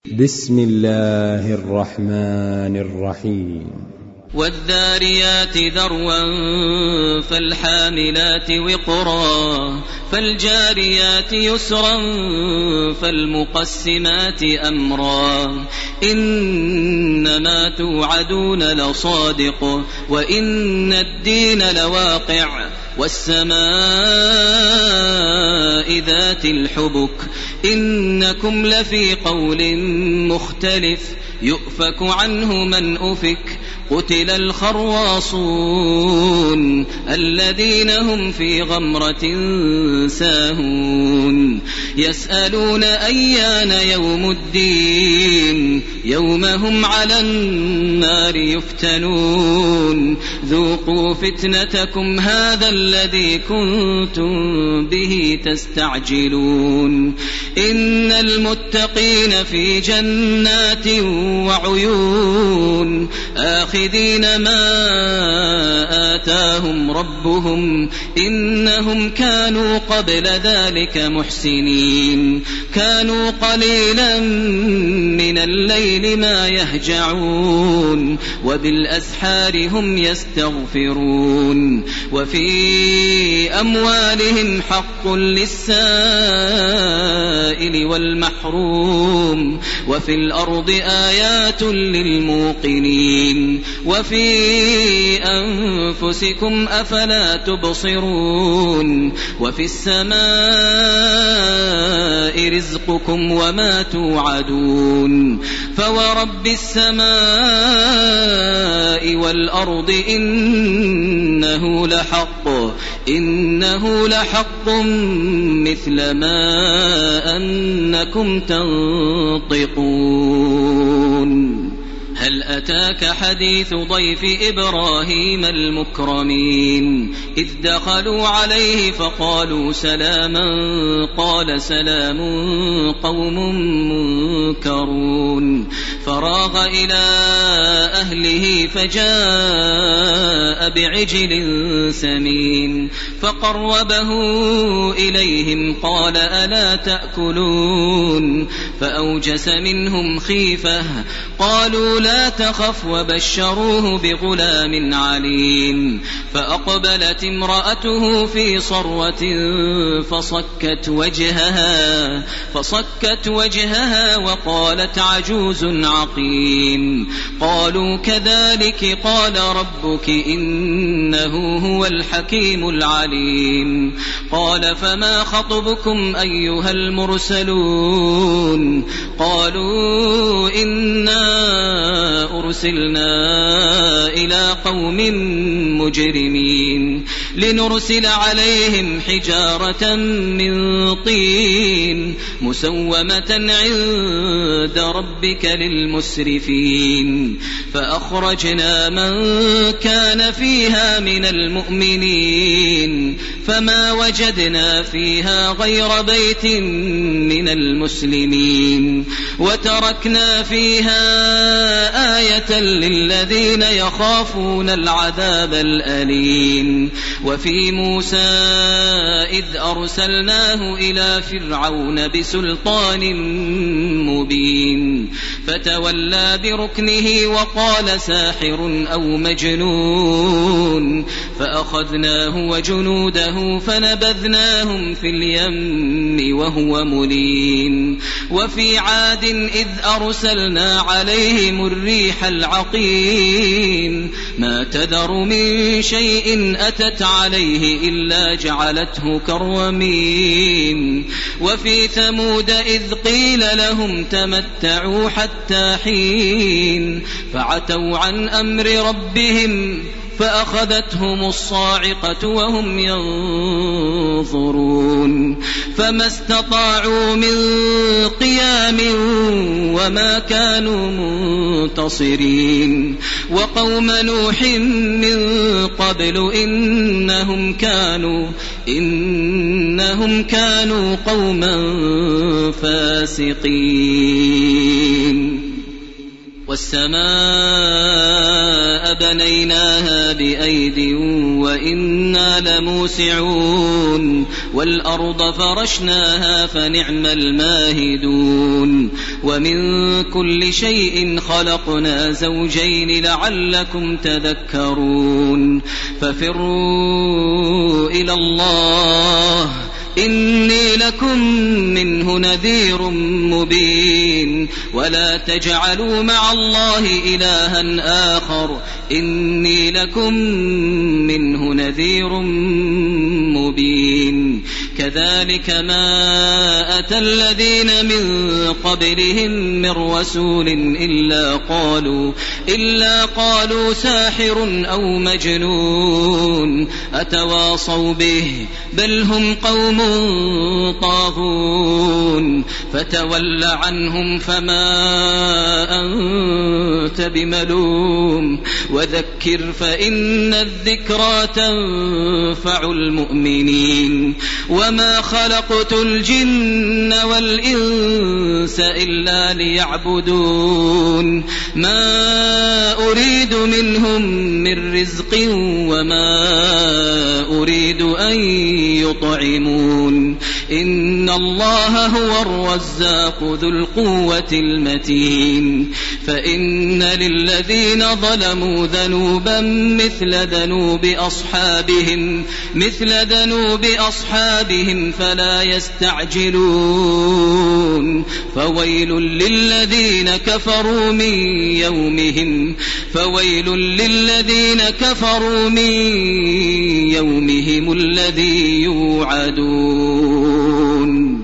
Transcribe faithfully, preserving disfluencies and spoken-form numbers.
بسم الله الرحمن الرحيم والذاريات ذروا فالحاملات وقرا فالجاريات يسرا فالمقسمات أمرا إنما توعدون لصادق وإن الدين لواقع والسماء ذات الحبك إنكم لفي قول مختلف يؤفك عنه من أفك قتل الخرواصون الذين هم في غمرة ساهون يسألون أيان يوم الدين يوم هم على النار يفتنون ذوقوا فتنتكم هذا الذي كنتم به تستعجلون إن المتقين في جنات وعيون آخذين ما آتاهم ربهم إنهم كانوا قبل ذلك محسنين كانوا قليلا من الليل ما يهجعون وبالأسحار هم يستغفرون وفي أموالهم حق للسائل والمحروم وفي الأرض آيات للموقنين وفي أنفسكم أفلا تبصرون وفي السماء رزقكم وما توعدون فورب السماء والأرض إنه لحق إنه لحق مثل ما أنكم تنطقون هل أتاك حديث ضيف إبراهيم المكرمين إذ دخلوا عليه فقالوا سلاما قال سلام قوم منكرون فراغ إلى أهله فجاء بعجل سمين فقربه إليهم قال ألا تأكلون فأوجس منهم خيفة قالوا لا تخف وبشروه بغلام عليم فأقبلت امرأته في صرة فصكت وجهها فصكت وجهها وقالت عجوز عقيم قالوا كذلك قال ربك إنه هو الحكيم العليم قال فما خطبكم أيها المرسلون قالوا إنا أرسلنا إلى قوم مجرمين لنرسل عليهم حجارة من طين مسومة عند ربك للمسرفين فأخرجنا من كان فيها من المؤمنين فما وجدنا فيها غير بيت من المسلمين وتركنا فيها آية للذين يخافون العذاب الأليم وفي موسى إذ أرسلناه إلى فرعون بسلطان مبين فتولى بركنه وقال ساحر أو مجنون فأخذناه وجنوده فنبذناهم في اليم وهو مليم وفي عاد إذ أرسلنا عليهم الريح العقيم ما تذر من شيء أتت عليه إلا جعلته كالرميم وفي ثمود إذ قيل لهم تمتعوا حتى حين فعتوا عن أمر ربهم فأخذتهم الصاعقة وهم ينظرون فما استطاعوا من قيام وما كانوا منتصرين وقوم نوح من قبل إنهم كانوا إنهم كانوا قوما فاسقين والسماء بنيناها بأيد وإنا لموسعون والأرض فرشناها فنعم الماهدون ومن كل شيء خلقنا زوجين لعلكم تذكرون ففروا إلى الله إني لكم منه نذير مبين ولا تجعلوا مع الله إلها آخر إني لكم منه نذير مبين كذلك ما أتى الذين من قبلهم من رسول إلا قالوا, إلا قالوا ساحر أو مجنون أتواصوا به بل هم قوم طاغون فتول عنهم فما أنت بملوم وذكر فإن الذكرى تنفع المؤمنين وما خلقت الجن والإنس إلا ليعبدون ما أريد منهم من رزق وما أريد أن يطعمون إن الله هو الرزاق ذو القوة المتين فإن للذين ظلموا ذنوبا مثل ذنوب أصحابهم مثل ذنوب أصحابهم فلا يستعجلون فويل للذين كفروا من يومهم فويل للذين كفروا من يومهم الذي يوعدون.